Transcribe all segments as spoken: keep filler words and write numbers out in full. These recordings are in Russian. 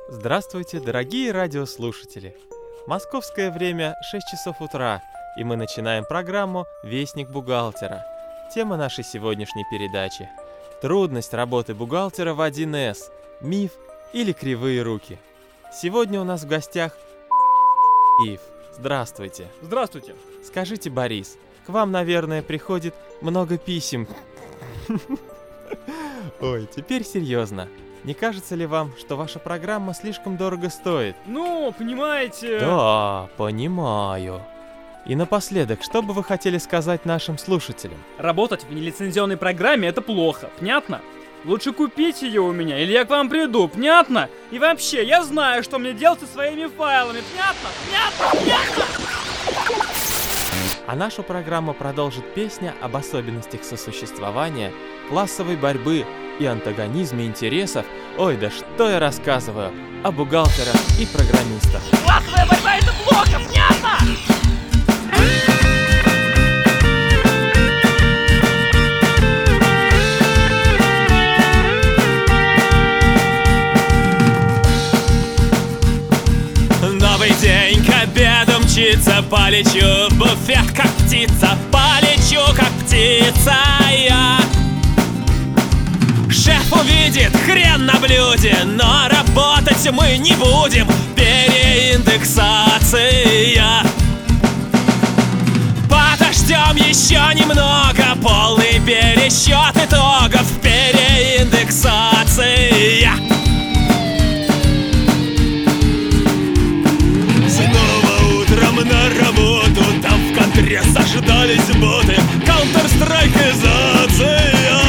Здравствуйте, дорогие радиослушатели! Московское время шесть часов утра, и мы начинаем программу «Вестник бухгалтера». Тема нашей сегодняшней передачи – трудность работы бухгалтера в один эс, миф или кривые руки. Сегодня у нас в гостях Ив. Здравствуйте. Здравствуйте. Скажите, Борис, к вам, наверное, приходит много писем. Ой, теперь серьезно. Не кажется ли вам, что ваша программа слишком дорого стоит? Ну, понимаете... Да, понимаю. И напоследок, что бы вы хотели сказать нашим слушателям? Работать в нелицензионной программе — это плохо, понятно? Лучше купить ее у меня, или я к вам приду, понятно? И вообще, я знаю, что мне делать со своими файлами, понятно? Понятно? Понятно? А нашу программу продолжит песня об особенностях сосуществования, классовой борьбы и антагонизме интересов. Ой, да что я рассказываю о бухгалтерах и программистах. Классовая борьба — это плохо, понятно? Новый день к обеду мчится, полечу в буфет, как птица, полечу, как птица я. Шеф увидит хрен на блюде, но работать мы не будем, переиндексация. Подождем еще немного, полный пересчет итогов, переиндексация. Снова утром на работу, там в контре заждались боты, Counter-Strikeизация.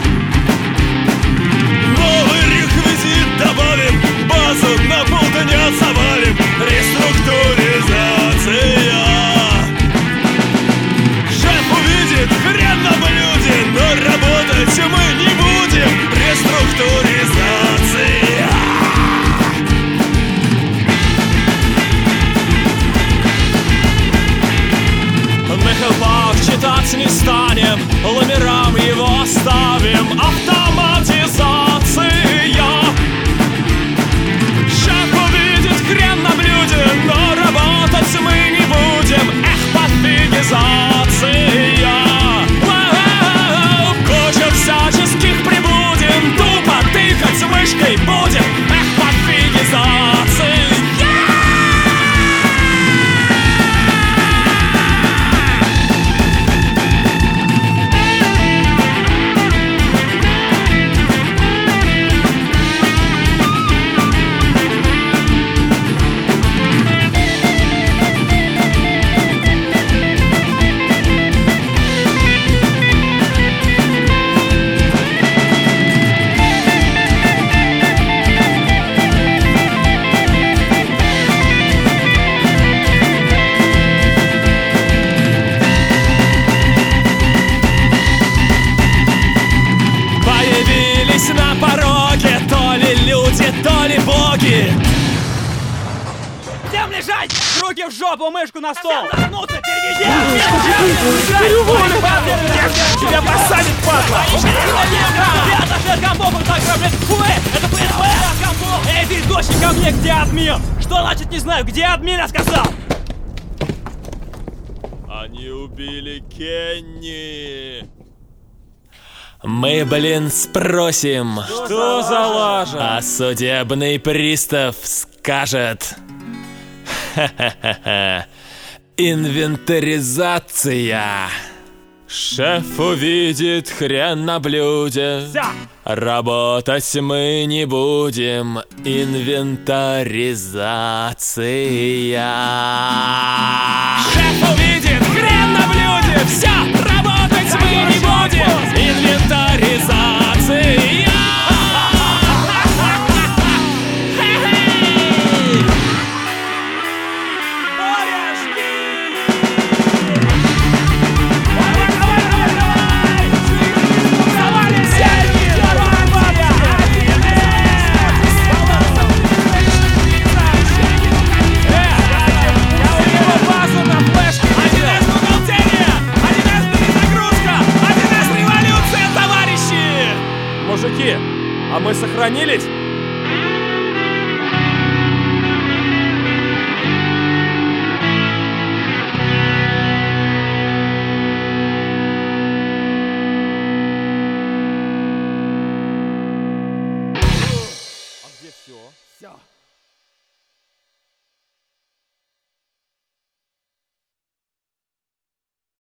Новый реквизит добавим, базу на полдня завалим, реструктуризация. Шеф увидит хрен на блюде, но работать мы не будем, реструктуризация. Мы хелпак читать не станем, ломерам его ставим, автоматизация. Шеф увидит хрен на блюде, но работать мы не будем, эх, пофигизация. Куча всяческих прибудем, тупо тыкать мышкой будем, эх, пофигизация. На пороге то ли люди, то ли боги. Всем лежать! Руки в жопу, мышку на стол! Заткнуться, переведи! Тебя посадят, падла! Отошли от компов, так проблем! Фуэ! Это ФСБ! От компов! Эй, ты, дочь, ко мне, где админ? Что значит не знаю, где админ, я сказал? Они убили Кенни! Мы, блин, спросим, Что за лажа? а судебный пристав скажет: ха-ха-ха-ха, инвентаризация. Шеф увидит хрен на блюде, Вся! работать мы не будем, инвентаризация. Шеф увидит хрен на блюде, все, работать мы не будем, инвентаризация. Мужики, а мы сохранились? Все. Все.